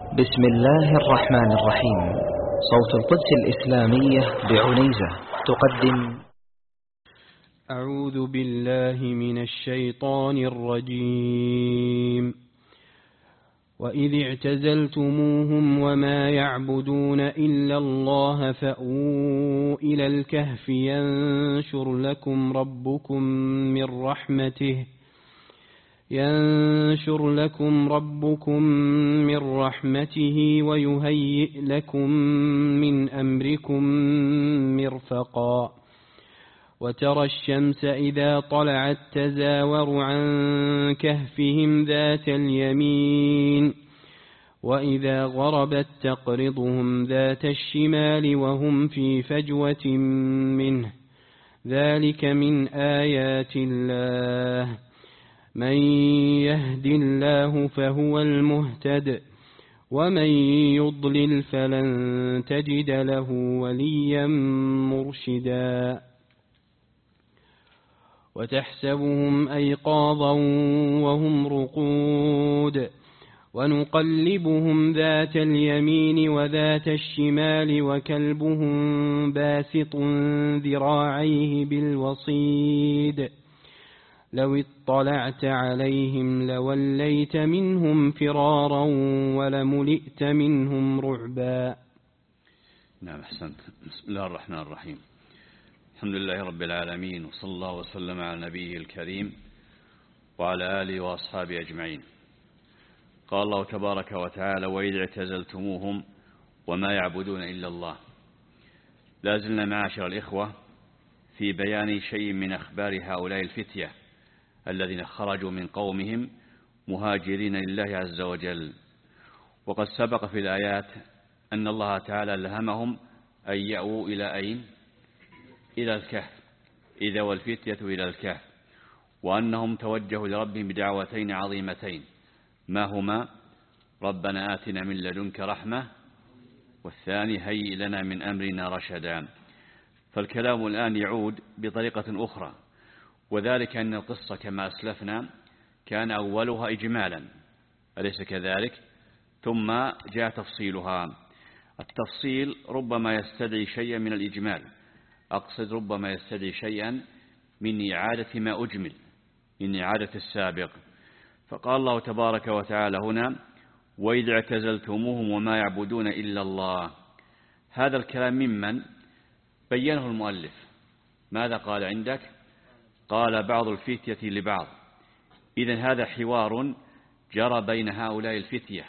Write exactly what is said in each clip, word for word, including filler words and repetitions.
بسم الله الرحمن الرحيم. صوت القدس الإسلامية بعنيزة تقدم. أعوذ بالله من الشيطان الرجيم. وإذ اعتزلتموهم وما يعبدون إلا الله فأووا إلى الكهف ينشر لكم ربكم من رحمته ينشر لكم ربكم من رحمته ويهيئ لكم من أمركم مرفقا. وترى الشمس إذا طلعت تزاور عن كهفهم ذات اليمين وإذا غربت تقرضهم ذات الشمال وهم في فجوة منه. ذلك من آيات الله. من يهد الله فهو المهتد ومن يضلل فلن تجد له وليا مرشدا. وتحسبهم أيقاظا وهم رقود ونقلبهم ذات اليمين وذات الشمال وكلبهم باسط ذراعيه بالوصيد. لو اطلعت عليهم لوليت منهم فرارا ولملئت منهم رعبا. نعم، أحسنت. بسم الله الرحمن الرحيم. الحمد لله رب العالمين، وصلى الله وسلم على نبيه الكريم وعلى آله وأصحابه أجمعين. قال الله تبارك وتعالى: وإذ اعتزلتموهم وما يعبدون إلا الله. لازلنا معاشر الإخوة في بيان شيء من أخبار هؤلاء الفتية الذين خرجوا من قومهم مهاجرين لله عز وجل. وقد سبق في الآيات أن الله تعالى ألهمهم أن يأووا إلى أين؟ إلى الكهف، إذا والفتية إلى الكهف، وأنهم توجهوا لربهم بدعوتين عظيمتين، ما هما؟ ربنا آتنا من لدنك رحمة، والثاني هيئ لنا من أمرنا رشدا. فالكلام الآن يعود بطريقة أخرى، وذلك أن القصة كما أسلفنا كان أولها إجمالا، أليس كذلك؟ ثم جاء تفصيلها. التفصيل ربما يستدعي شيئا من الإجمال، أقصد ربما يستدعي شيئا من إعادة ما أجمل، من إعادة السابق. فقال الله تبارك وتعالى هنا: وإذ اعتزلتموهم وما يعبدون إلا الله. هذا الكلام ممن بينه المؤلف. ماذا قال عندك؟ قال بعض الفتية لبعض. إذن هذا حوار جرى بين هؤلاء الفتية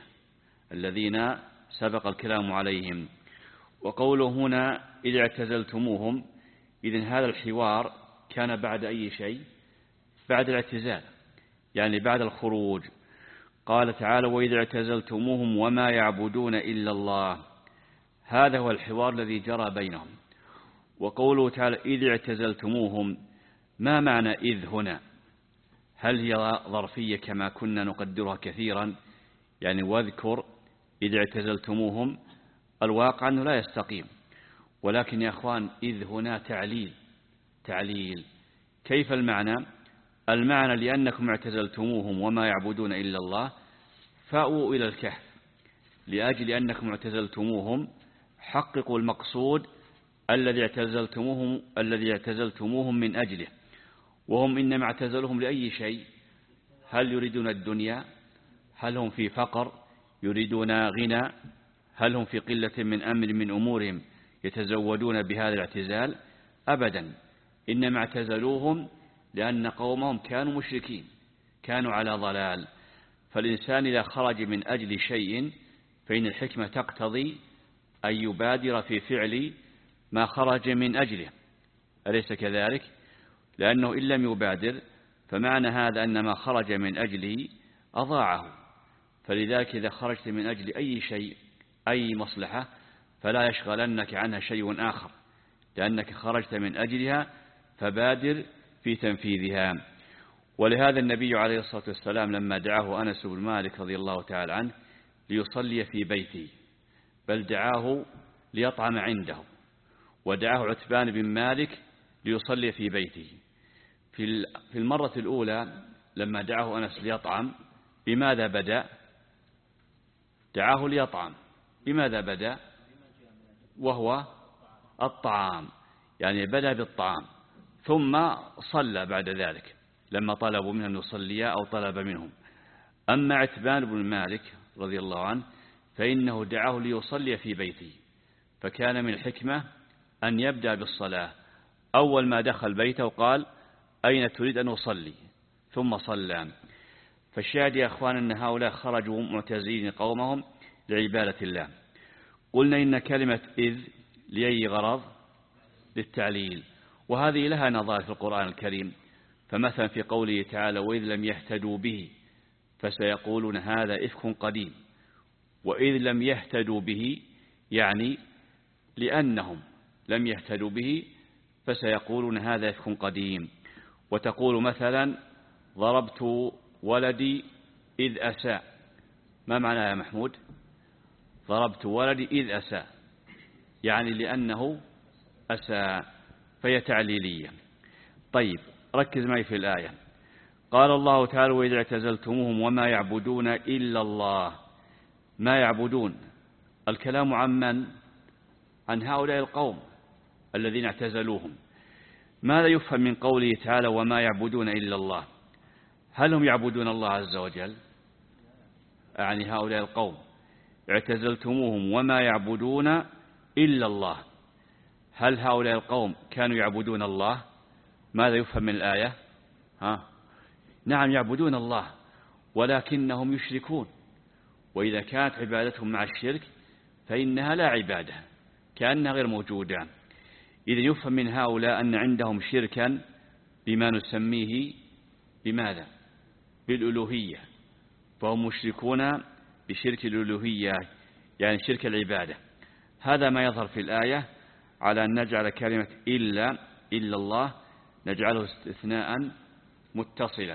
الذين سبق الكلام عليهم. وقوله هنا إذ اعتزلتموهم، إذن هذا الحوار كان بعد أي شيء؟ بعد الاعتزال، يعني بعد الخروج. قال تعالى: وإذ اعتزلتموهم وما يعبدون إلا الله. هذا هو الحوار الذي جرى بينهم. وقوله تعالى إذ اعتزلتموهم، ما معنى إذ هنا؟ هل هي ظرفية كما كنا نقدرها كثيرا، يعني واذكر إذ اعتزلتموهم؟ الواقع أنه لا يستقيم. ولكن يا أخوان، إذ هنا تعليل. تعليل كيف المعنى؟ المعنى لأنكم اعتزلتموهم وما يعبدون إلا الله فأووا إلى الكهف. لأجل أنكم اعتزلتموهم حققوا المقصود الذي اعتزلتموهم الذي اعتزلتموهم من أجله. وهم إنما اعتزلهم لأي شيء؟ هل يريدون الدنيا؟ هل هم في فقر يريدون غنى؟ هل هم في قلة من أمر من أمورهم يتزودون بهذا الاعتزال؟ أبدا، إنما اعتزلوهم لأن قومهم كانوا مشركين، كانوا على ضلال. فالإنسان إذا خرج من أجل شيء فإن الحكمة تقتضي أن يبادر في فعل ما خرج من أجله، أليس كذلك؟ لأنه إن لم يبادر فمعنى هذا أن ما خرج من أجله أضاعه. فلذلك إذا خرجت من أجل أي شيء، أي مصلحة، فلا يشغلنك عنها شيء آخر، لأنك خرجت من أجلها فبادر في تنفيذها. ولهذا النبي عليه الصلاة والسلام لما دعاه أنس بن مالك رضي الله تعالى عنه ليصلي في بيته، بل دعاه ليطعم عنده، ودعاه عتبان بن مالك ليصلي في بيته. في المرة الأولى لما دعاه أنس ليطعم، بماذا بدأ؟ دعاه ليطعم. بماذا بدأ؟ وهو الطعام، يعني بدأ بالطعام ثم صلى بعد ذلك لما طلبوا منه أن يصلي أو طلب منهم. أما عتبان بن مالك رضي الله عنه فإنه دعاه ليصلي في بيته، فكان من الحكمة أن يبدأ بالصلاة. أول ما دخل بيته قال أين تريد أن أصلي؟ ثم صلى. فالشاهد يا أخوان أن هؤلاء خرجوا معتزلين قومهم لعبادة الله. قلنا إن كلمة إذ لأي غرض؟ للتعليل، وهذه لها نظائر في القرآن الكريم. فمثلا في قوله تعالى وإذ لم يهتدوا به فسيقولون هذا إفك قديم، وإذ لم يهتدوا به يعني لأنهم لم يهتدوا به فسيقولون هذا إفك قديم. وتقول مثلا ضربت ولدي إذ أساء، ما معنى يا محمود؟ ضربت ولدي إذ أساء يعني لأنه أساء، فهي تعليلية. طيب ركز معي في الآية. قال الله تعالى وإذا اعتزلتموهم وما يعبدون إلا الله. ما يعبدون، الكلام عن من؟ عن هؤلاء القوم الذين اعتزلوهم. ماذا يفهم من قوله تعالى وما يعبدون إلا الله؟ هل هم يعبدون الله عز وجل؟ يعني هؤلاء القوم اعتزلتموهم وما يعبدون إلا الله، هل هؤلاء القوم كانوا يعبدون الله؟ ماذا يفهم من الآية؟ ها؟ نعم يعبدون الله ولكنهم يشركون، وإذا كانت عبادتهم مع الشرك فإنها لا عبادة، كأنها غير موجودة. إذا يفهم من هؤلاء أن عندهم شركا بما نسميه بماذا؟ بالألوهية، فهم مشركون بشرك الألوهية يعني شرك العبادة. هذا ما يظهر في الآية على أن نجعل كلمة إلا إلا الله نجعله استثناء متصلا.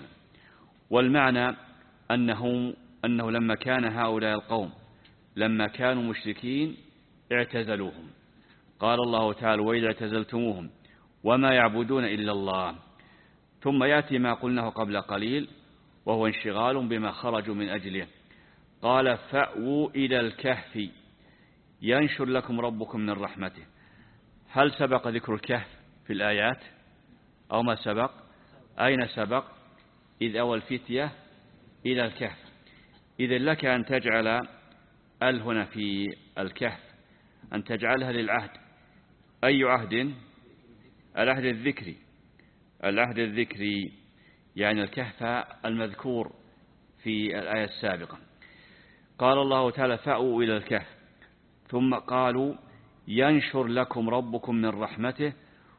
والمعنى أنه, أنه لما كان هؤلاء القوم لما كانوا مشركين اعتزلوهم. قال الله تعالى وإذا اعتزلتموهم وما يعبدون إلا الله، ثم يأتي ما قلناه قبل قليل وهو انشغال بما خرجوا من أجله. قال فأووا إلى الكهف ينشر لكم ربكم من رحمته. هل سبق ذكر الكهف في الآيات أو ما سبق؟ أين سبق؟ إذ أوى الفتية إلى الكهف. إذن لك أن تجعل ال هنا في الكهف أن تجعلها للعهد. أي عهد؟ العهد الذكري. العهد الذكري يعني الكهف المذكور في الآية السابقة. قال الله تعالى فأووا إلى الكهف، ثم قالوا ينشر لكم ربكم من رحمته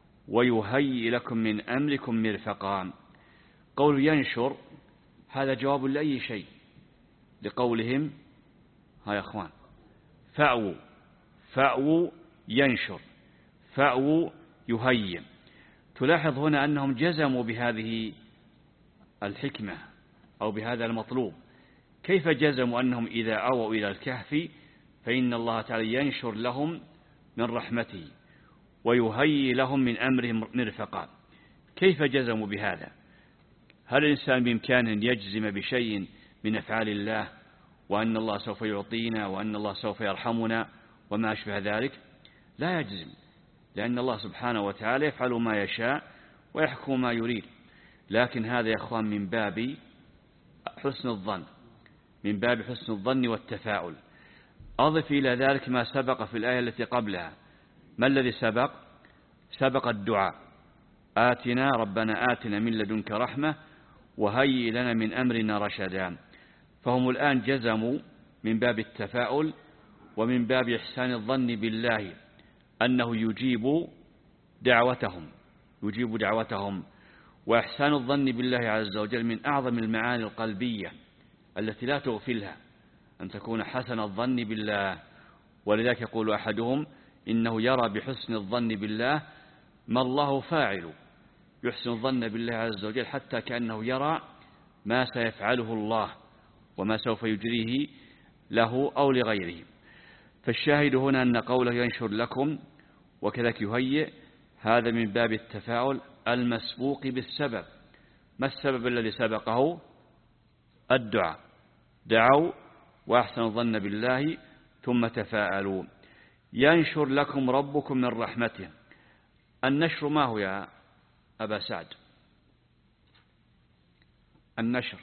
ويهيئ لكم من أمركم مرفقا. قول ينشر هذا جواب لأي شيء، لقولهم ها يا أخوان فأووا فأووا ينشر، فأووا يهيئ. تلاحظ هنا أنهم جزموا بهذه الحكمة أو بهذا المطلوب. كيف جزموا أنهم إذا أووا إلى الكهف فإن الله تعالى ينشر لهم من رحمته ويهيئ لهم من أمرهم مرفقا؟ كيف جزموا بهذا؟ هل الإنسان بإمكانه أن يجزم بشيء من أفعال الله وأن الله سوف يعطينا وأن الله سوف يرحمنا وما أشبه ذلك؟ لا يجزم، لأن الله سبحانه وتعالى يفعل ما يشاء ويحكم ما يريد. لكن هذا يا أخوان من باب حسن الظن، من باب حسن الظن والتفاؤل. أضف إلى ذلك ما سبق في الآية التي قبلها. ما الذي سبق؟ سبق الدعاء آتنا ربنا آتنا من لدنك رحمة وهيئ لنا من أمرنا رشدا. فهم الآن جزموا من باب التفاؤل ومن باب إحسان الظن بالله أنه يجيب دعوتهم يجيب دعوتهم. وإحسان الظن بالله عز وجل من أعظم المعاني القلبية التي لا تغفلها، أن تكون حسن الظن بالله. ولذلك يقول أحدهم إنه يرى بحسن الظن بالله ما الله فاعل، يحسن الظن بالله عز وجل حتى كأنه يرى ما سيفعله الله وما سوف يجريه له أو لغيره. فالشاهد هنا أن قوله ينشر لكم وكذلك يهيئ هذا من باب التفاؤل المسبوق بالسبب. ما السبب الذي سبقه؟ الدعاء. دعوا وأحسنوا الظن بالله ثم تفاءلوا. ينشر لكم ربكم من رحمته. النشر ما هو يا أبا سعد؟ النشر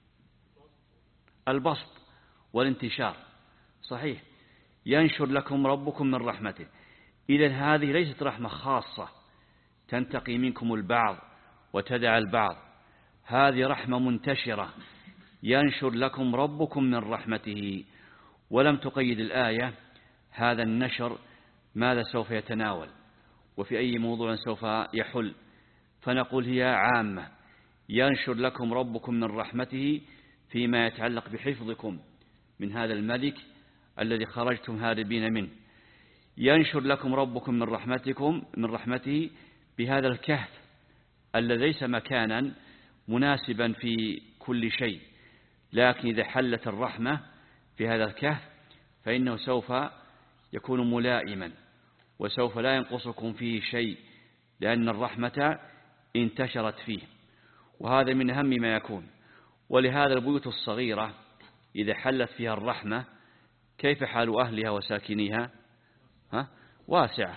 البسط والانتشار، صحيح. ينشر لكم ربكم من رحمته. إذن هذه ليست رحمة خاصة تنتقي منكم البعض وتدع البعض، هذه رحمة منتشرة. ينشر لكم ربكم من رحمته. ولم تقيد الآية هذا النشر ماذا سوف يتناول وفي أي موضوع سوف يحل، فنقول هي عامة. ينشر لكم ربكم من رحمته فيما يتعلق بحفظكم من هذا الملك الذي خرجتم هاربين منه. ينشر لكم ربكم من رحمتكم من رحمته بهذا الكهف الذي ليس مكانا مناسبا في كل شيء، لكن إذا حلت الرحمة في هذا الكهف فإنه سوف يكون ملائما وسوف لا ينقصكم فيه شيء، لأن الرحمة انتشرت فيه، وهذا من أهم ما يكون. ولهذا البيوت الصغيرة إذا حلت فيها الرحمة كيف حال أهلها وساكنيها؟ ها؟ واسعة.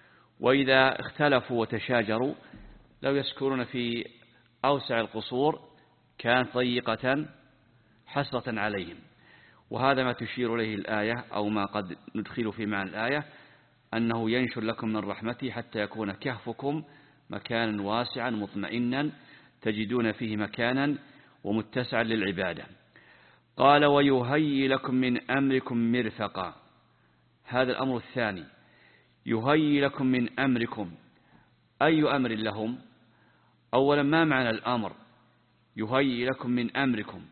وإذا اختلفوا وتشاجروا لو يسكنون في أوسع القصور كانت ضيقة حسرة عليهم. وهذا ما تشير إليه الآية أو ما قد ندخل في معنى الآية، أنه ينشر لكم من رحمته حتى يكون كهفكم مكانا واسعا مطمئنا تجدون فيه مكانا ومتسعا للعبادة. قال ويهيئ لكم من أمركم مرفقا. هذا الأمر الثاني، يهيئ لكم من أمركم. أي أمر لهم؟ أولا ما معنى الأمر؟ يهيئ لكم من أمركم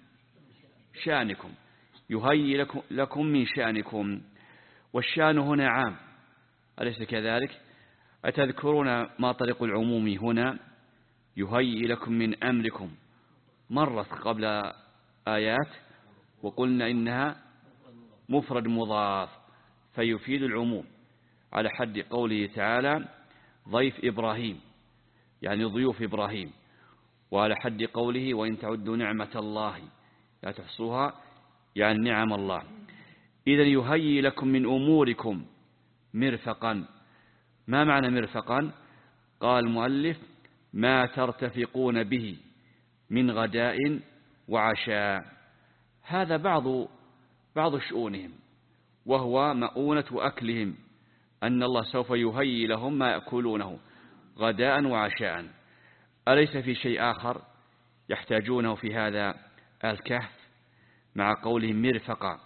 شأنكم، يهيئ لكم, لكم من شأنكم، والشأن هنا عام أليس كذلك؟ أتذكرون ما طريق العموم هنا؟ يهيئ لكم من أمركم مرت قبل آيات وقلنا إنها مفرد مضاف فيفيد العموم، على حد قوله تعالى ضيف إبراهيم يعني ضيوف إبراهيم، وعلى حد قوله وإن تعدوا نعمة الله لا تحصوها يعني نعم الله. إذن يهيئ لكم من أموركم مرفقا. ما معنى مرفقا؟ قال المؤلف ما ترتفقون به من غداء وعشاء. هذا بعض بعض شؤونهم وهو مؤونة أكلهم، أن الله سوف يهيئ لهم ما يأكلونه غداء وعشاء. أليس في شيء آخر يحتاجونه في هذا الكهف مع قولهم مرفقا؟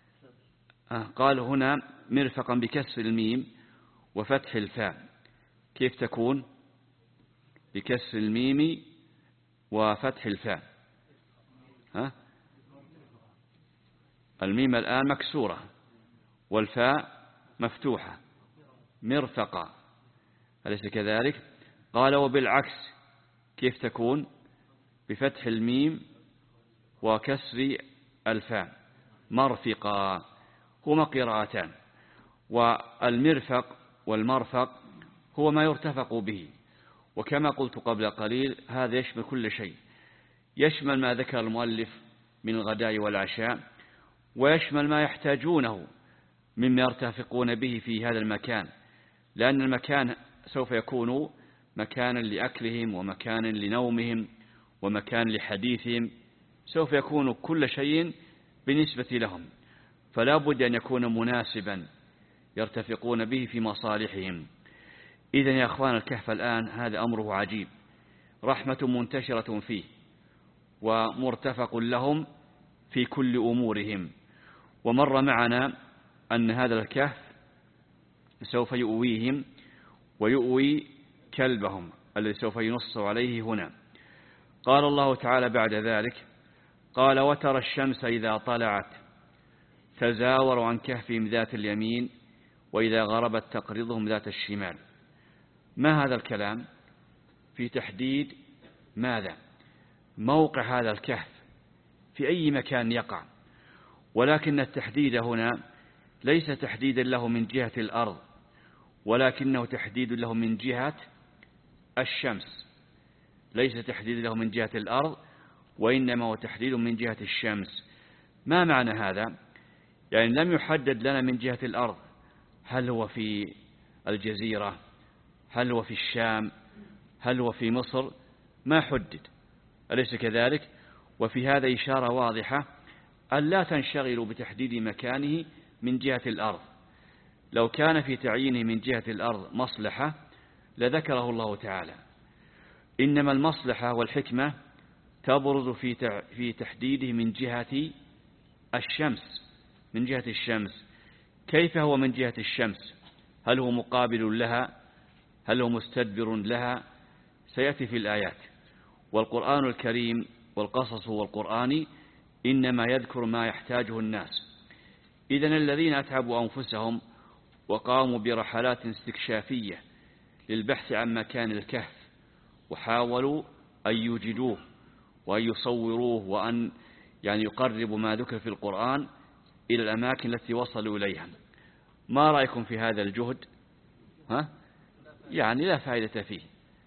قال هنا مرفقا بكسر الميم وفتح الفاء. كيف تكون؟ بكسر الميم وفتح الفاء. ها؟ الميم الآن مكسورة والفاء مفتوحة، مرفقا أليس كذلك؟ قال وبالعكس كيف تكون؟ بفتح الميم وكسر الفاء، مرفقا. هما قراءتان، والمرفق والمرفق هو ما يرتفق به، وكما قلت قبل قليل هذا يشمل كل شيء، يشمل ما ذكر المؤلف من الغداء والعشاء، ويشمل ما يحتاجونه مما يرتفقون به في هذا المكان، لأن المكان سوف يكون مكانا لأكلهم ومكانا لنومهم ومكان لحديثهم، سوف يكون كل شيء بالنسبة لهم، فلا بد أن يكون مناسبا يرتفقون به في مصالحهم. إذن يا أخوان الكهف الآن هذا أمره عجيب، رحمة منتشرة فيه ومرتفق لهم في كل أمورهم. ومر معنا أن هذا الكهف سوف يؤويهم ويؤوي كلبهم الذي سوف ينص عليه هنا. قال الله تعالى بعد ذلك قال وترى الشمس إذا طلعت تزاور عن كهفهم ذات اليمين وإذا غربت تقرضهم ذات الشمال. ما هذا الكلام؟ في تحديد ماذا؟ موقع هذا الكهف في أي مكان يقع، ولكن التحديد هنا ليس تحديدا له من جهة الأرض، ولكنه تحديد له من جهة الشمس، ليس تحديد له من جهة الأرض وإنما هو تحديد من جهة الشمس. ما معنى هذا؟ يعني لم يحدد لنا من جهة الأرض هل هو في الجزيرة، هل هو في الشام، هل هو في مصر، ما حدد، أليس كذلك؟ وفي هذا إشارة واضحة أن لا تنشغلوا بتحديد مكانه من جهة الأرض. لو كان في تعيينه من جهة الأرض مصلحة لذكره الله تعالى، إنما المصلحة والحكمة تبرز في في تحديده من جهة الشمس، من جهة الشمس. كيف هو من جهة الشمس؟ هل هو مقابل لها؟ هل هو مستدبر لها؟ سيأتي في الآيات. والقرآن الكريم والقصص والقرآن إنما يذكر ما يحتاجه الناس. إذن الذين أتعبوا أنفسهم وقاموا برحلات استكشافية للبحث عن مكان الكهف وحاولوا أن يوجدوه وأن يصوروه وأن يعني يقربوا ما ذكر في القرآن إلى الأماكن التي وصلوا إليها، ما رأيكم في هذا الجهد؟ ها؟ يعني لا فائدة فيه،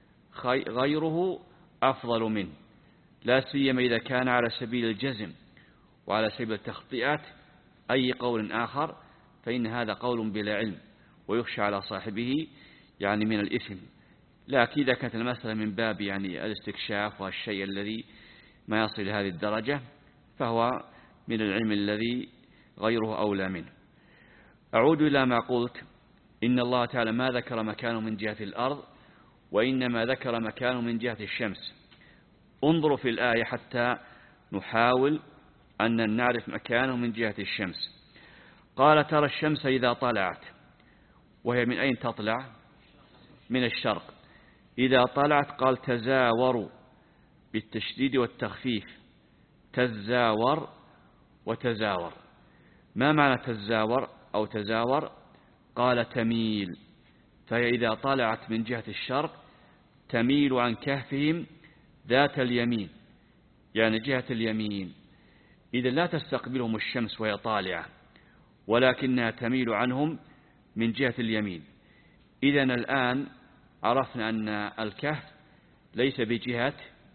غيره أفضل منه، لا سيما إذا كان على سبيل الجزم وعلى سبيل التخطئات أي قول آخر، فإن هذا قول بلا علم ويخشى على صاحبه يعني من الإثم. لكن إذا كانت المسألة من باب يعني الاستكشاف والشيء الذي ما يصل لهذه الدرجة فهو من العلم الذي غيره أولى منه. أعود إلى ما قلت، إن الله تعالى ما ذكر مكانه من جهة الأرض، وإنما ذكر مكانه من جهة الشمس. انظروا في الآية حتى نحاول أن نعرف مكانه من جهة الشمس. قال ترى الشمس إذا طلعت، وهي من أين تطلع؟ من الشرق. إذا طلعت قال تزاوروا بالتشديد والتخفيف، تزاور وتزاور. ما معنى تزاور أو تزاور؟ قال تميل، فهي إذا طلعت من جهة الشرق تميل عن كهفهم ذات اليمين، يعني جهة اليمين. إذا لا تستقبلهم الشمس وهي طالعة، ولكنها تميل عنهم من جهة اليمين. إذن الآن عرفنا أن الكهف ليس بجهة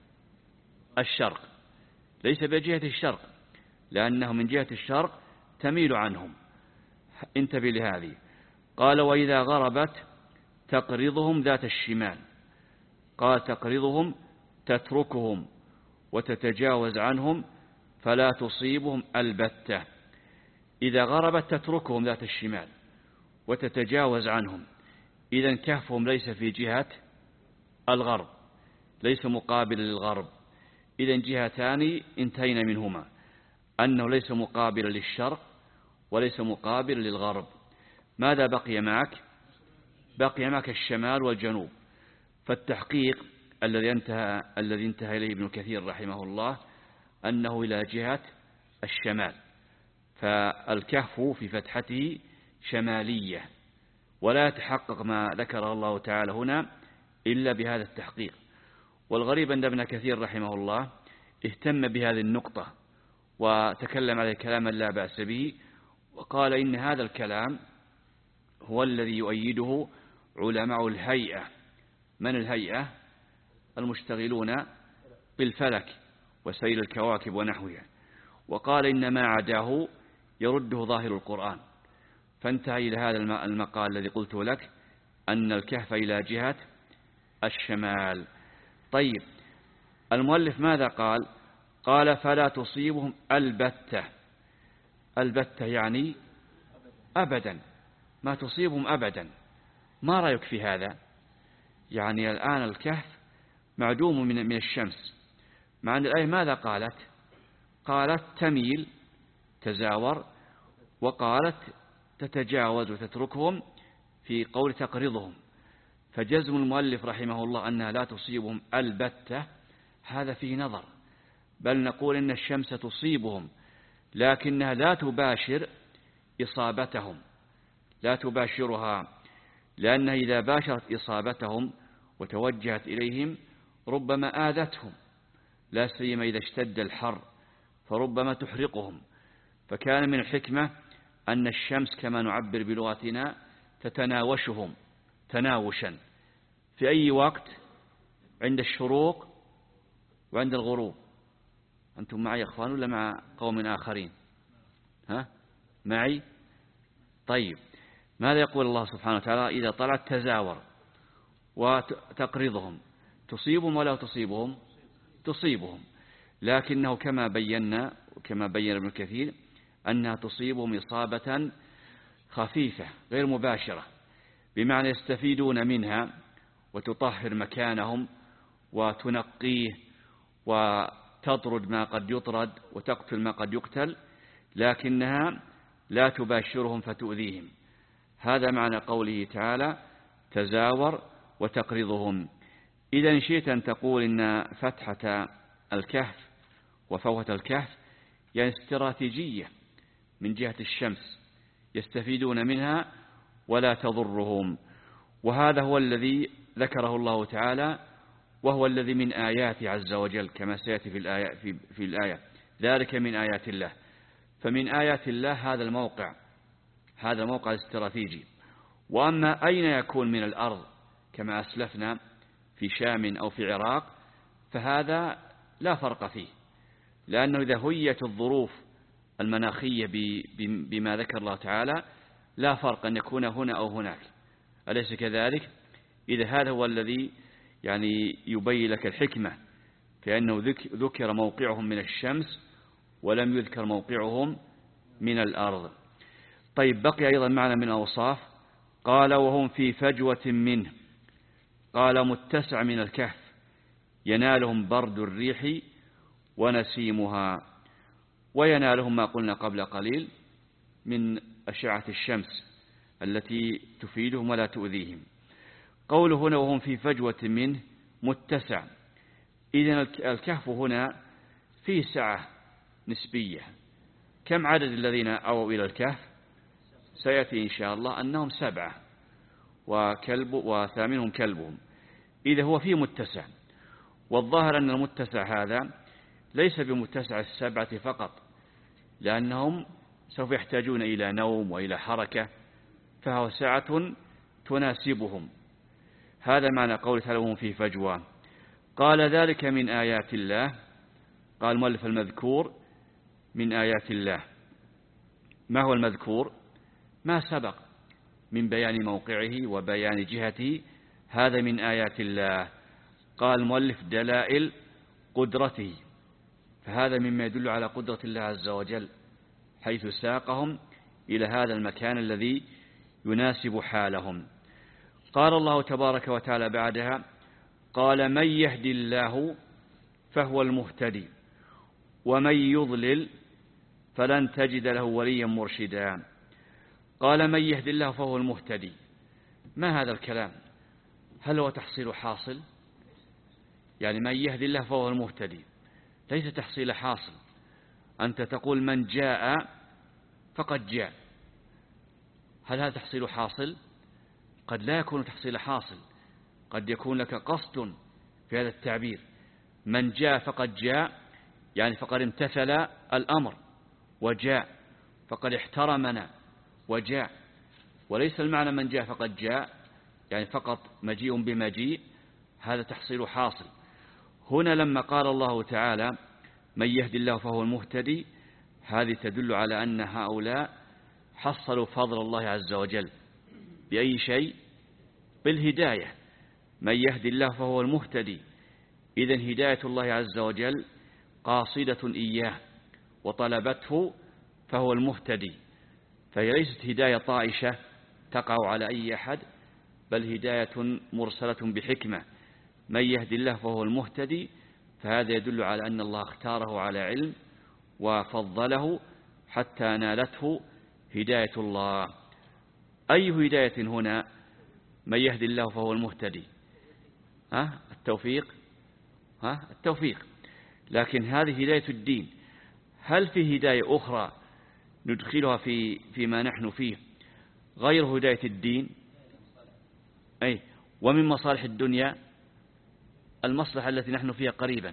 الشرق، ليس بجهة الشرق، لأنه من جهة الشرق تميل عنهم. انتبه لهذه. قال وإذا غربت تقرضهم ذات الشمال، قال تقرضهم تتركهم وتتجاوز عنهم فلا تصيبهم البتة. إذا غربت تتركهم ذات الشمال وتتجاوز عنهم، إذن كهفهم ليس في جهة الغرب، ليس مقابل للغرب. إذن جهتان انتهينا منهما، أنه ليس مقابل للشرق وليس مقابل للغرب. ماذا بقي معك؟ بقي معك الشمال والجنوب. فالتحقيق الذي انتهى الذي انتهى إليه ابن كثير رحمه الله أنه إلى جهة الشمال، فالكهف في فتحته شمالية، ولا يتحقق ما ذكر الله تعالى هنا إلا بهذا التحقيق. والغريب أن ابن كثير رحمه الله اهتم بهذه النقطة وتكلم عليه كلاما لا بأس به، وقال إن هذا الكلام هو الذي يؤيده علماء الهيئة. من الهيئة؟ المشتغلون بالفلك وسير الكواكب ونحوها. وقال إن ما عداه يرده ظاهر القرآن. فانتهى إلى هذا المقال الذي قلت لك أن الكهف إلى جهة الشمال. طيب المؤلف ماذا قال؟ قال فلا تصيبهم البتة. البتة يعني أبدا، ما تصيبهم أبدا. ما رأيك في هذا؟ يعني الآن الكهف معدوم من من الشمس، مع أن الآية ماذا قالت؟ قالت تميل تزاور، وقالت تتجاوز وتتركهم في قول تقرضهم. فجزم المؤلف رحمه الله أنها لا تصيبهم البتة هذا فيه نظر، بل نقول إن الشمس تصيبهم لكنها لا تباشر إصابتهم، لا تباشرها، لأنها إذا باشرت إصابتهم وتوجهت إليهم ربما آذتهم، لا سيما إذا اشتد الحر فربما تحرقهم. فكان من الحكمة أن الشمس كما نعبر بلغتنا تتناوشهم تناوشا في أي وقت، عند الشروق وعند الغروب. أنتم معي يا أخوان ولا مع قوم آخرين؟ ها؟ معي؟ طيب ماذا يقول الله سبحانه وتعالى؟ إذا طلعت تزاور وتقرضهم تصيبهم ولا تصيبهم؟ تصيبهم، لكنه كما بينا وكما بين ابن كثير أنها تصيبهم إصابة خفيفة غير مباشرة، بمعنى يستفيدون منها وتطهر مكانهم وتنقيه وتطرد ما قد يطرد وتقتل ما قد يقتل، لكنها لا تباشرهم فتؤذيهم. هذا معنى قوله تعالى تزاور وتقرضهم. إذا شئت أن تقول إن فتحة الكهف وفوهة الكهف يعني استراتيجية من جهة الشمس، يستفيدون منها ولا تضرهم. وهذا هو الذي ذكره الله تعالى، وهو الذي من آياته عز وجل كما سيأتي في الآية, في, في الآية ذلك من آيات الله. فمن آيات الله هذا الموقع، هذا الموقع الاستراتيجي. وأما أين يكون من الأرض كما أسلفنا في شام أو في عراق فهذا لا فرق فيه، لأنه إذا هيت الظروف المناخية بما ذكر الله تعالى لا فرق أن يكون هنا أو هناك، أليس كذلك؟ إذا هذا هو الذي يعني يبين لك الحكمة، كأنه ذكر موقعهم من الشمس ولم يذكر موقعهم من الأرض. طيب بقي أيضا معنا من أوصاف، قال وهم في فجوة منه، قال متسع من الكهف ينالهم برد الريح ونسيمها، وينالهم ما قلنا قبل قليل من أشعة الشمس التي تفيدهم ولا تؤذيهم. قوله هنا وهم في فجوة منه متسع، إذن الكهف هنا فيه سعة نسبية. كم عدد الذين أووا إلى الكهف؟ سيأتي إن شاء الله أنهم سبعة وكلب وثامنهم كلبهم، إذا هو فيه متسع. والظاهر أن المتسع هذا ليس بمتسع السبعة فقط، لأنهم سوف يحتاجون إلى نوم وإلى حركة، فهو سعة تناسبهم. هذا معنى قول تعالى وهم في فجوة. قال ذلك من آيات الله، قال المؤلف المذكور من آيات الله. ما هو المذكور؟ ما سبق من بيان موقعه وبيان جهته، هذا من آيات الله. قال المؤلف دلائل قدرته، فهذا مما يدل على قدرة الله عز وجل حيث ساقهم إلى هذا المكان الذي يناسب حالهم. قال الله تبارك وتعالى بعدها قال من يهدي الله فهو المهتدي ومن يضلل فلن تجد له وليا مرشدا. قال من يهدي الله فهو المهتدي، ما هذا الكلام؟ هل هو تحصيل حاصل؟ يعني من يهدي الله فهو المهتدي ليس تحصيل حاصل. أنت تقول من جاء فقد جاء، هل هذا تحصيل حاصل؟ قد لا يكون تحصيل حاصل، قد يكون لك قصد في هذا التعبير. من جاء فقد جاء يعني فقد امتثل الأمر وجاء، فقد احترمنا وجاء، وليس المعنى من جاء فقد جاء يعني فقط مجيء بمجيء، هذا تحصيل حاصل. هنا لما قال الله تعالى من يهدي الله فهو المهتدي، هذه تدل على أن هؤلاء حصلوا فضل الله عز وجل بأي شيء؟ بالهداية. من يهدي الله فهو المهتدي، إذن هداية الله عز وجل قاصدة إياه وطلبته فهو المهتدي، فهي ليست هداية طائشة تقع على أي أحد، بل هداية مرسلة بحكمة. من يهدي الله فهو المهتدي، فهذا يدل على أن الله اختاره على علم وفضله حتى نالته هداية الله. أي هداية هنا؟ من يهدي الله فهو المهتدي، ها التوفيق، ها التوفيق. لكن هذه هداية الدين. هل في هداية أخرى ندخلها في فيما نحن فيه غير هداية الدين؟ أي ومن مصالح الدنيا المصلحة التي نحن فيها قريبا.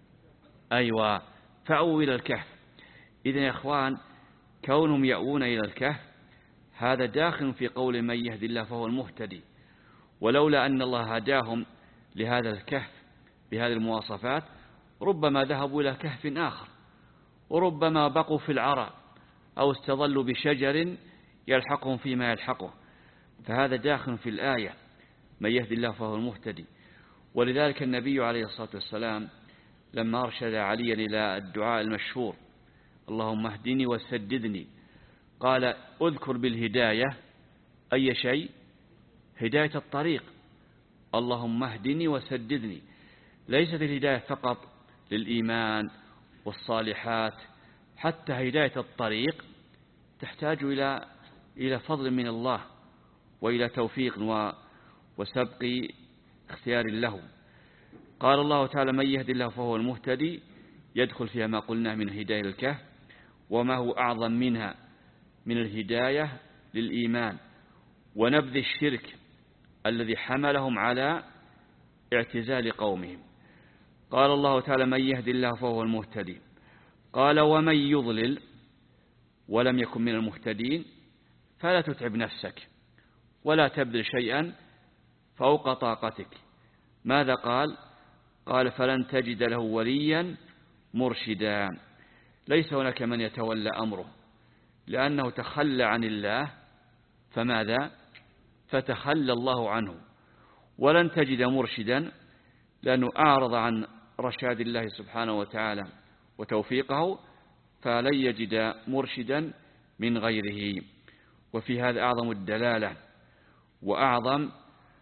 أيوة، فأووا إلى الكهف. إذن يا أخوان كونهم يأوون إلى الكهف هذا داخل في قول من يهدي الله فهو المهتدي، ولولا أن الله هداهم لهذا الكهف بهذه المواصفات ربما ذهبوا إلى كهف آخر، وربما بقوا في العراء أو استظلوا بشجر يلحقهم فيما يلحقه، فهذا داخل في الآية من يهدي الله فهو المهتدي. ولذلك النبي عليه الصلاة والسلام لما أرشد عليا إلى الدعاء المشهور اللهم اهدني وسددني، قال اذكر بالهداية أي شيء؟ هداية الطريق. اللهم اهدني وسددني، ليست الهداية فقط للإيمان والصالحات، حتى هداية الطريق تحتاج إلى إلى فضل من الله وإلى توفيق وسبق اختيار له. قال الله تعالى من يهدي الله فهو المهتدي، يدخل فيها ما قلنا من هداية الكهف، وما هو أعظم منها من الهداية للإيمان ونبذ الشرك الذي حملهم على اعتزال قومهم. قال الله تعالى من يهدي الله فهو المهتدي، قال ومن يضلل ولم يكن من المهتدين فلا تتعب نفسك ولا تبذل شيئا فوق طاقتك. ماذا قال؟ قال فلن تجد له وليا مرشدا. ليس هناك من يتولى أمره لأنه تخلى عن الله، فماذا؟ فتخلى الله عنه. ولن تجد مرشدا لأنه أعرض عن رشاد الله سبحانه وتعالى وتوفيقه، فلن يجد مرشدا من غيره. وفي هذا أعظم الدلالة وأعظم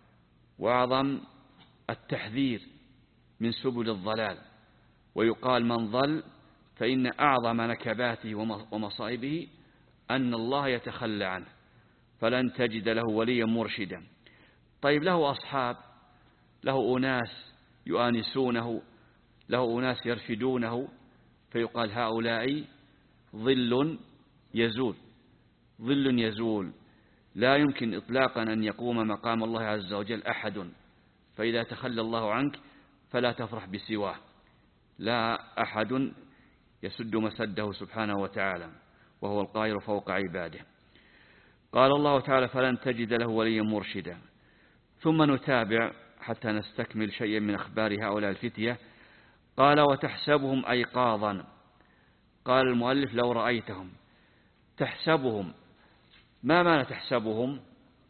وأعظم التحذير من سبل الضلال. ويقال من ضل فإن أعظم نكباته ومصائبه أن الله يتخلى عنه، فلن تجد له وليا مرشدا. طيب له أصحاب، له أناس يؤانسونه، له أناس يرشدونه، فيقال هؤلاء ظل يزول، ظل يزول. لا يمكن إطلاقا أن يقوم مقام الله عز وجل أحد، فإذا تخلى الله عنك فلا تفرح بسواه، لا أحد يسد مسده سبحانه وتعالى، وهو القاهر فوق عباده. قال الله تعالى فلن تجد له وليا مرشدا. ثم نتابع حتى نستكمل شيئا من أخبار هؤلاء الفتية. قال وتحسبهم أيقاظا. قال المؤلف لو رأيتهم. تحسبهم، ما معنى تحسبهم؟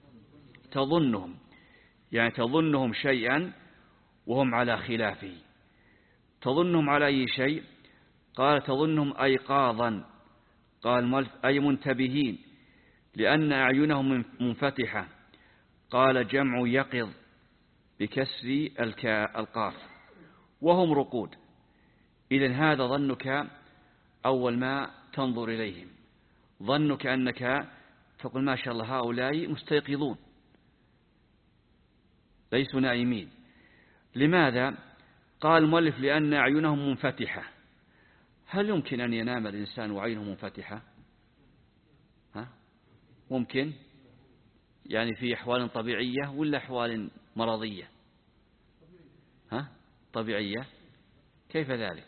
تظنهم، يعني تظنهم شيئا وهم على خلافه. تظنهم على أي شيء؟ قال تظنهم أيقاظا. قال المؤلف أي منتبهين، لأن أعينهم منفتحة. قال جمع يقظ بكسر القاف، وهم رقود. إذن هذا ظنك أول ما تنظر إليهم، ظنك أنك تقول ما شاء الله هؤلاء مستيقظون ليسوا نائمين. لماذا؟ قال المؤلف لأن أعينهم منفتحة. هل يمكن أن ينام الإنسان وعينه منفتحة؟ ها؟ ممكن؟ يعني في أحوال طبيعية ولا أحوال مرضية؟ ها؟ طبيعية. كيف ذلك؟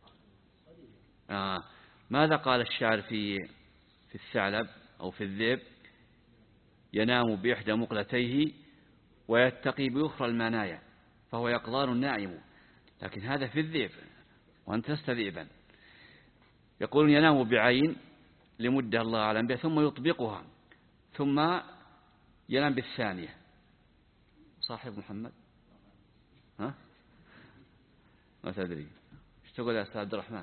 آه. ماذا قال الشاعر في في الثعلب أو في الذئب؟ ينام بإحدى مقلتيه ويتقي بأخرى المنايا، فهو يقظان نائم. لكن هذا في الذئب وأنت لست ذئبا. يقول ينام بعين لمدة الله أعلم بها ثم يطبقها، ثم ينام بالثانية. صاحب محمد؟ ها؟ ما تدري ايش تقول يا أستاذ عبد الرحمن؟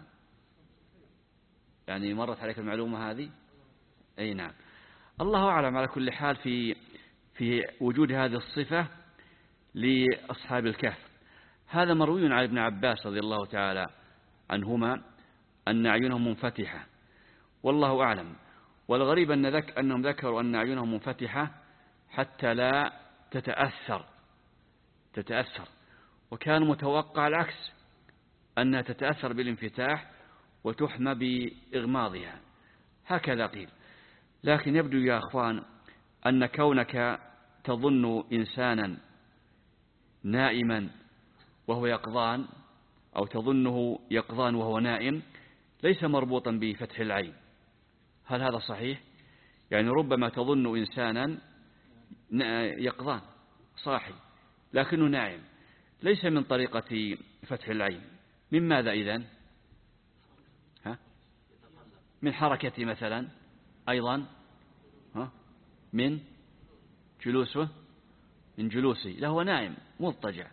يعني مرت عليك المعلومة هذه؟ أي نعم. الله أعلم. على كل حال في في وجود هذه الصفة لأصحاب الكهف. هذا مروي عن ابن عباس رضي الله تعالى عنهما أن أعينهم منفتحة، والله أعلم. والغريب أن ذك أنهم ذكروا أن أعينهم منفتحة حتى لا تتأثر تتأثر وكان متوقع العكس، أنها تتأثر بالانفتاح وتحمى بإغماضها، هكذا قيل. لكن يبدو يا أخوان أن كونك تظن إنسانا نائما وهو يقظان، أو تظنه يقظان وهو نائم، ليس مربوطا بفتح العين. هل هذا صحيح؟ يعني ربما تظن إنسانا يقظان صاحي لكنه نائم، ليس من طريقة فتح العين. من ماذا إذن؟ ها؟ من حركته مثلا أيضا، ها من جلوسه من جلوسه لهو نائم مضطجع.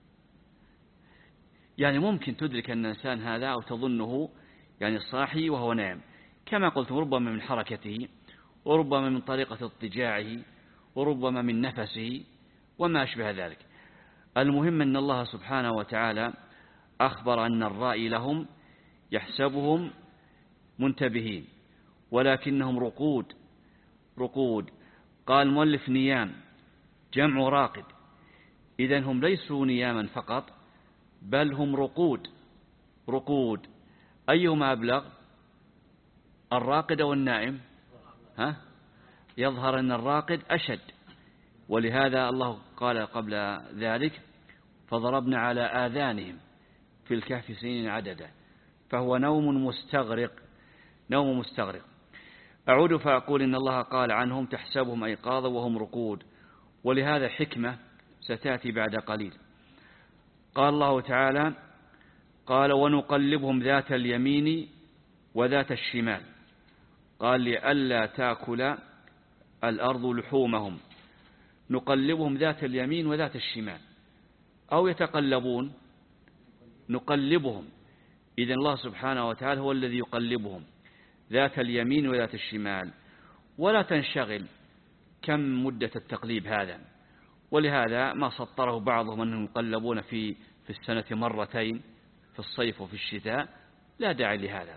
يعني ممكن تدرك أن الإنسان هذا أو تظنه يعني صاحي وهو نائم، كما قلت ربما من حركته، وربما من طريقة اضطجاعه، وربما من نفسه وما أشبه ذلك. المهم أن الله سبحانه وتعالى أخبر أن الرائي لهم يحسبهم منتبهين ولكنهم رقود رقود قال المؤلف نيام جمع راقد، إذن هم ليسوا نياما فقط بل هم رقود رقود أيهما أبلغ، الراقد أو النائم؟ ها؟ يظهر أن الراقد أشد، ولهذا الله قال قبل ذلك فضربنا على آذانهم في الكهف سنين عددا، فهو نوم مستغرق نوم مستغرق. أعود فأقول إن الله قال عنهم تحسبهم أيقاظا وهم رقود، ولهذا حكمة ستأتي بعد قليل. قال الله تعالى قال ونقلبهم ذات اليمين وذات الشمال، قال لئلا تأكل الأرض لحومهم، نقلبهم ذات اليمين وذات الشمال أو يتقلبون، نقلبهم، إذن الله سبحانه وتعالى هو الذي يقلبهم ذات اليمين وذات الشمال. ولا تنشغل كم مدة التقليب هذا، ولهذا ما سطره بعضهم أنهم يقلبون في في السنة مرتين في الصيف وفي الشتاء، لا داعي لهذا.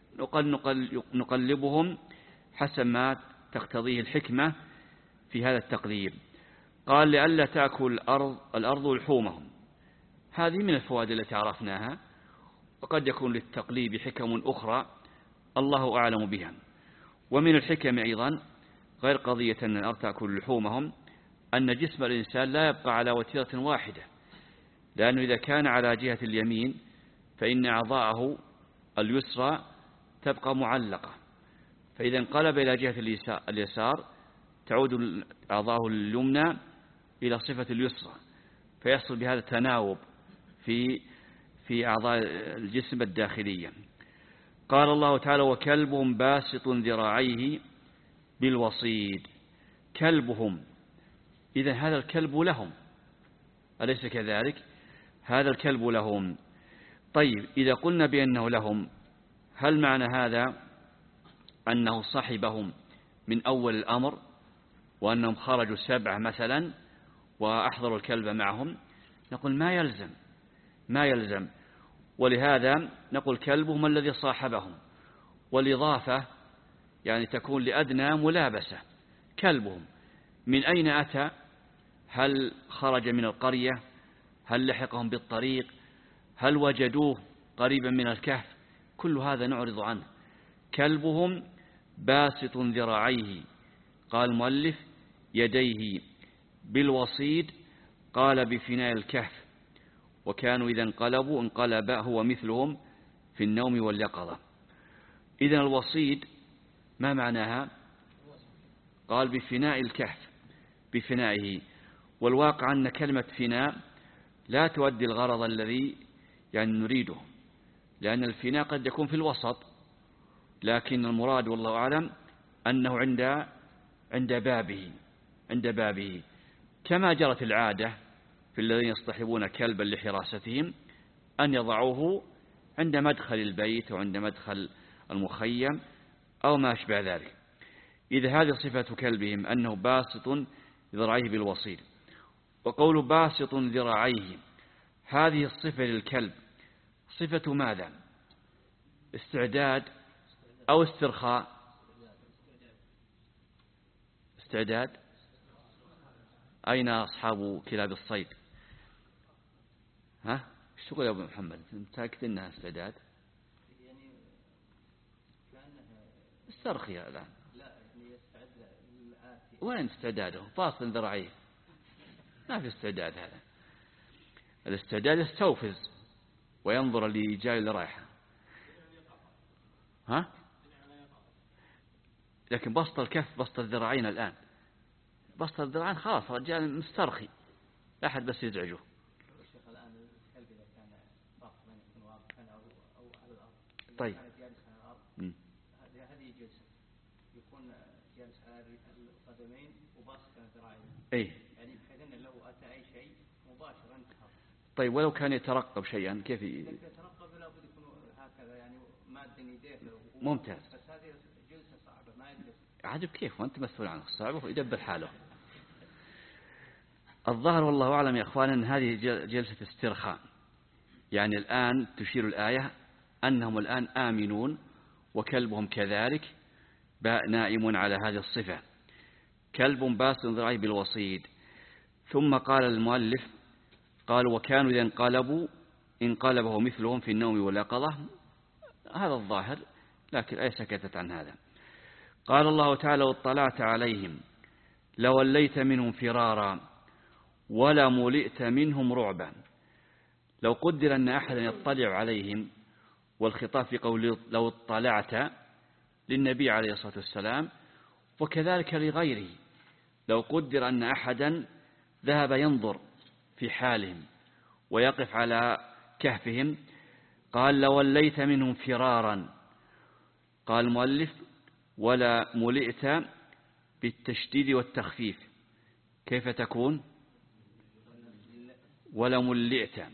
نقلبهم حسب ما تقتضيه الحكمة في هذا التقليب. قال لئلا تأكل الأرض الأرض لحومهم، هذه من الفوائد التي عرفناها، وقد يكون للتقليب حكم أخرى الله أعلم بها. ومن الحكم أيضا غير قضية أن الأرض تأكل لحومهم أن جسم الإنسان لا يبقى على وتيرة واحدة، لأنه إذا كان على جهة اليمين فإن أعضاءه اليسرى تبقى معلقة، فإذا انقلب إلى جهة اليسار تعود أعضاءه اليمنى إلى صفة اليسرى، فيحصل بهذا تناوب في في أعضاء الجسم الداخلية. قال الله تعالى وكلبهم باسط ذراعيه بالوصيد، كلبهم، إذن هذا الكلب لهم، أليس كذلك؟ هذا الكلب لهم. طيب إذا قلنا بأنه لهم، هل معنى هذا أنه صاحبهم من أول الأمر وأنهم خرجوا سبعة مثلا وأحضروا الكلب معهم؟ نقول ما يلزم ما يلزم ولهذا نقول كلبهم الذي صاحبهم، والإضافة يعني تكون لأدنى ملابسة. كلبهم من أين أتى؟ هل خرج من القرية؟ هل لحقهم بالطريق؟ هل وجدوه قريبا من الكهف؟ كل هذا نعرض عنه. كلبهم باسط ذراعيه، قال المؤلف يديه بالوصيد، قال بفناء الكهف، وكانوا إذا انقلبوا انقلب هو مثلهم في النوم واليقظة. إذن الوصيد ما معناها؟ قال بفناء الكهف، بفنائه. والواقع أن كلمة فناء لا تؤدي الغرض الذي يعني نريده، لأن الفناء قد يكون في الوسط، لكن المراد والله أعلم أنه عند عند بابه عند بابه كما جرت العادة في الذين يصطحبون كلبا لحراستهم أن يضعوه عند مدخل البيت وعند مدخل المخيم أو ما أشبه ذلك. إذا هذه صفة كلبهم أنه باسط ذراعيه بالوصيد. وقول باسط ذراعيه، هذه الصفة للكلب صفة ماذا؟ استعداد أو استرخاء؟ استعداد. أين أصحاب كلاب الصيد؟ ها؟ ايش تقول يا أبو محمد؟ متأكد أنها استعداد؟ استرخي الآن. وين استعداده؟ باطن ذراعيه، ما في استعداد. هذا الاستعداد يستوفز وينظر اللي جاي اللي رايحه. ها؟ لكن بسط الكف بسط الذراعين الآن، بسط الذراعين خلاص رجال مسترخي، لا أحد بس يزعجه. طيب قدمين وباسط ذراعين. أي. يعني بحيث أن لو أتى أي شيء مباشرة انتهى. طيب ولو كان يترقب شيئا كيف؟ يترقب لا بد يكون هكذا يعني ماد يديه. ممتاز. بس هذه جلسة صعبة ما يجلس. عجب كيف وأنت مسؤول عنه صعبة ويدبر حاله. الظاهر والله أعلم يا أخوان أن هذه جلسة استرخاء. يعني الآن تشير الآية أنهم الآن آمنون وكلبهم كذلك نائم على هذه الصفة، كلب باسط ذراعيه بالوصيد. ثم قال المؤلف قال وكانوا إذا انقلبوا انقلبه مثلهم في النوم واليقظة. هذا الظاهر، لكن الآية سكتت عن هذا. قال الله تعالى واطلعت عليهم لوليت منهم فرارا ولا ملئت منهم رعبا. لو قدر أن أحدا يطلع عليهم، والخطاب في قول لو اطلعت للنبي عليه الصلاة والسلام وكذلك لغيره، لو قدر أن أحدا ذهب ينظر في حالهم ويقف على كهفهم، قال لوليت منهم فرارا. قال المؤلف ولا ملئت بالتشديد والتخفيف، كيف تكون؟ ولا ملئت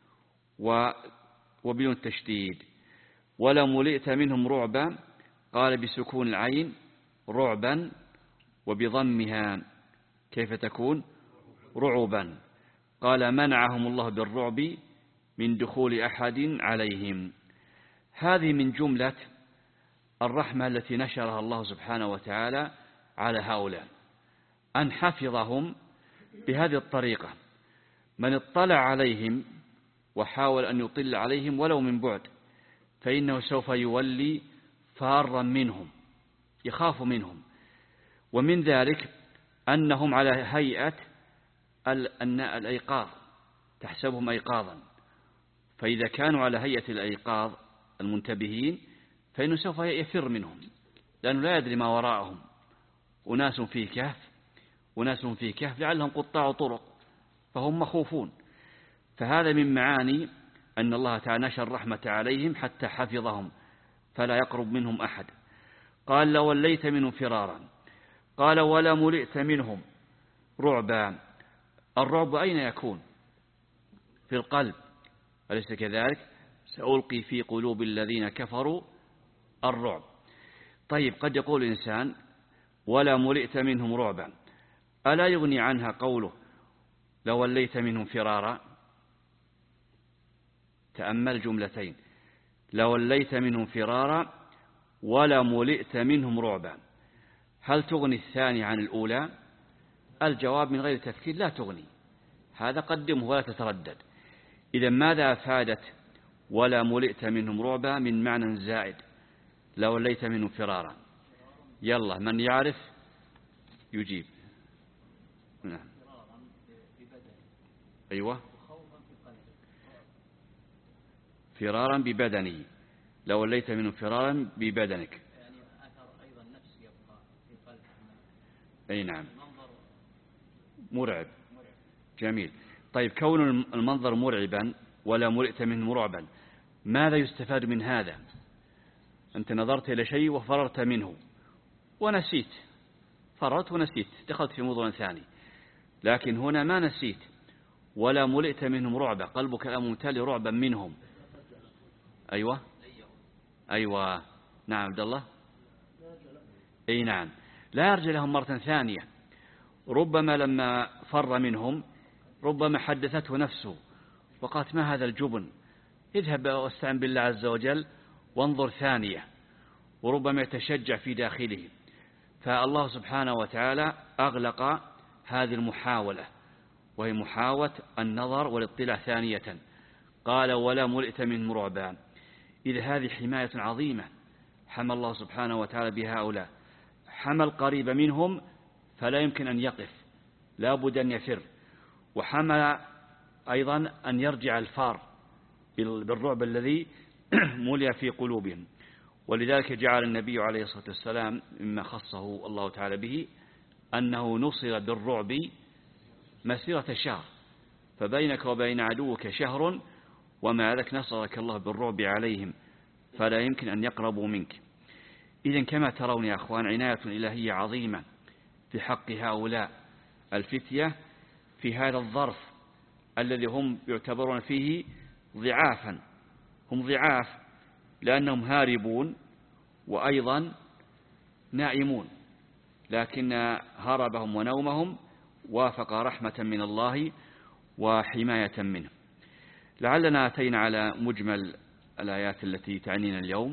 وبدون التشديد. ولا ملئت منهم رعبا، قال بسكون العين رعبا وبضمها كيف تكون؟ رعبا. قال منعهم الله بالرعب من دخول أحد عليهم. هذه من جملة الرحمة التي نشرها الله سبحانه وتعالى على هؤلاء، أن حفظهم بهذه الطريقة. من اطلع عليهم وحاول أن يطل عليهم ولو من بعد فإنه سوف يولي فارا منهم، يخاف منهم. ومن ذلك أنهم على هيئة الأيقاظ، تحسبهم أيقاظا، فإذا كانوا على هيئة الأيقاظ المنتبهين فإنه سوف يفر منهم، لأنه لا يدري ما وراءهم، أناس في كهف أناس في كهف لعلهم قطاع طرق فهم مخوفون. فهذا من معاني أن الله تعالى نشر الرحمة عليهم حتى حفظهم فلا يقرب منهم أحد. قال لوليت منهم فرارا. قال ولا ملئت منهم رعبا. الرعب أين يكون؟ في القلب، أليس كذلك؟ سألقي في قلوب الذين كفروا الرعب. طيب قد يقول الإنسان ولا ملئت منهم رعبا، ألا يغني عنها قوله لوليت منهم فرارا؟ تأمل جملتين، لوليت منهم فرارا ولا ملئت منهم رعبا. هل تغني الثاني عن الأولى؟ الجواب من غير تفكير لا تغني، هذا قدمه ولا تتردد. إذا ماذا أفادت ولا ملئت منهم رعبا؟ من معنى زائد، لوليت منهم فرارا. يلا من يعرف يجيب. نعم. أيوة فرارا ببدنه، لوليت منهم فرارا ببدنك. يعني أثر أيضا نفس يبقى في قلب. أي نعم مرعب. جميل. طيب كون المنظر مرعبا ولا ملئت منهم رعبا، ماذا يستفاد من هذا؟ أنت نظرت إلى شيء وفررت منه ونسيت، فررت ونسيت، دخلت في موضوع ثاني. لكن هنا ما نسيت ولا ملئت منهم رعبا، قلبك ممتلئ رعبا منهم. أيوة أيوة نعم عبد الله. أي نعم لا يرجع لهم مرة ثانية. ربما لما فر منهم ربما حدثته نفسه وقالت ما هذا الجبن، اذهب واستعن بالله عز وجل وانظر ثانية، وربما يتشجع في داخله. فالله سبحانه وتعالى أغلق هذه المحاولة، وهي محاولة النظر والاطلاع ثانية. قال ولا ملئت منهم رعبا. إذ هذه حماية عظيمة حمى الله سبحانه وتعالى بهؤلاء، حمى القريب منهم فلا يمكن أن يقف، لا بد أن يفر، وحمى أيضا أن يرجع الفار بالرعب الذي ملئ في قلوبهم. ولذلك جعل النبي عليه الصلاة والسلام مما خصه الله تعالى به أنه نصر بالرعب مسيرة شهر، فبينك وبين عدوك شهر ومع ذلك نصرك الله بالرعب عليهم فلا يمكن أن يقربوا منك. إذن كما ترون يا أخوان عناية إلهية عظيمة في حق هؤلاء الفتية في هذا الظرف الذي هم يعتبرون فيه ضعافا. هم ضعاف لأنهم هاربون وأيضا نائمون، لكن هربهم ونومهم وافق رحمة من الله وحماية منه. لعلنا أتينا على مجمل الآيات التي تعنينا اليوم،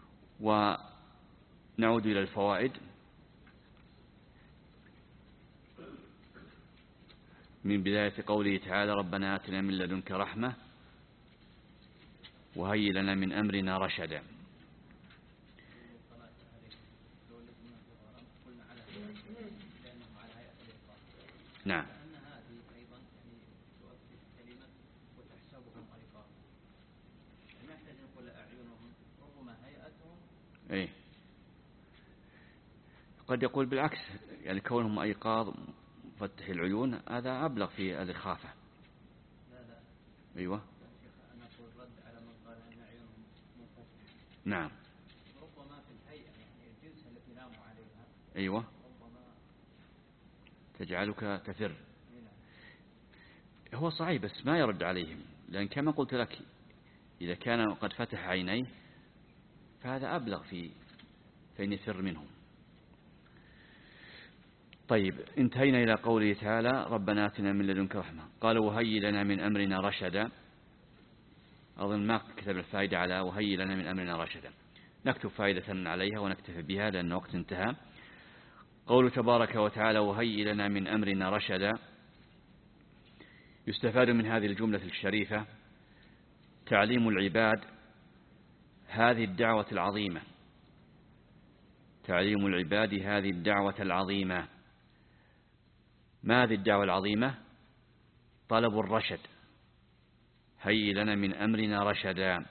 ونعود إلى الفوائد. من بداية قوله تعالى: ربنا آتنا من لدنك رحمة وهيئ لنا من أمرنا رشدا. نعم. أي قد يقول بالعكس، يعني كونهم أيقاظ مفتح العيون هذا أبلغ في الإخافة. أيوة. نعم. ربما في الهيئة يعني الجلسة التي ناموا عليها. أيوة. تجعلك تفر. هو صحيح بس ما يرد عليهم، لأن كما قلت لك إذا كان قد فتح عينيه فهذا أبلغ في فإن يفر منهم. طيب، انتهينا إلى قوله تعالى: ربنا آتنا من لدنك رحمة. قال: وهيئ لنا من أمرنا رشدا. أظن ما كتب الفائدة على وهيئ لنا من أمرنا رشدا، نكتب فائدة عليها ونكتفي بها لأن وقت انتهى. قوله تبارك وتعالى: وهيئ لنا من أمرنا رشدا، يستفاد من هذه الجملة الشريفة تعليم العباد هذه الدعوة العظيمة. تعليم العباد هذه الدعوة العظيمة. ما هذه الدعوة العظيمة؟ طلب الرشد. هيئ لنا من أمرنا رشدا.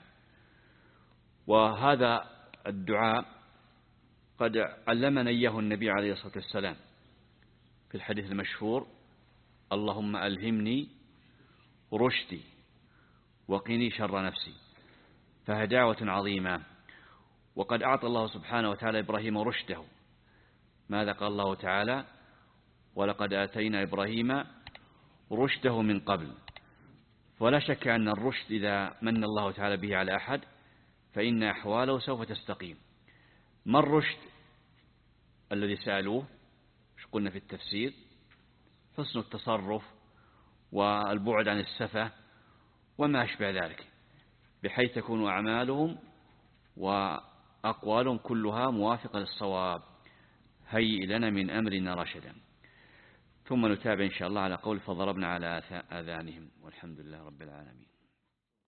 وهذا الدعاء قد علمنا إياه النبي عليه الصلاة والسلام في الحديث المشهور: اللهم ألهمني رشدي وقني شر نفسي. فهي دعوة عظيمة، وقد أعطى الله سبحانه وتعالى إبراهيم رشده. ماذا قال الله تعالى؟ ولقد آتينا إبراهيم رشده من قبل. ولا شك أن الرشد إذا من الله تعالى به على أحد فإن أحواله سوف تستقيم. ما الرشد الذي سألوه؟ مش قلنا في التفسير؟ حسن التصرف والبعد عن السفة وما أشبه ذلك، بحيث تكون أعمالهم وأقوالهم كلها موافقة للصواب. هيئ لنا من أمرنا رشدا. ثم نتابع إن شاء الله على قول: فضربنا على آذانهم والحمد لله رب العالمين.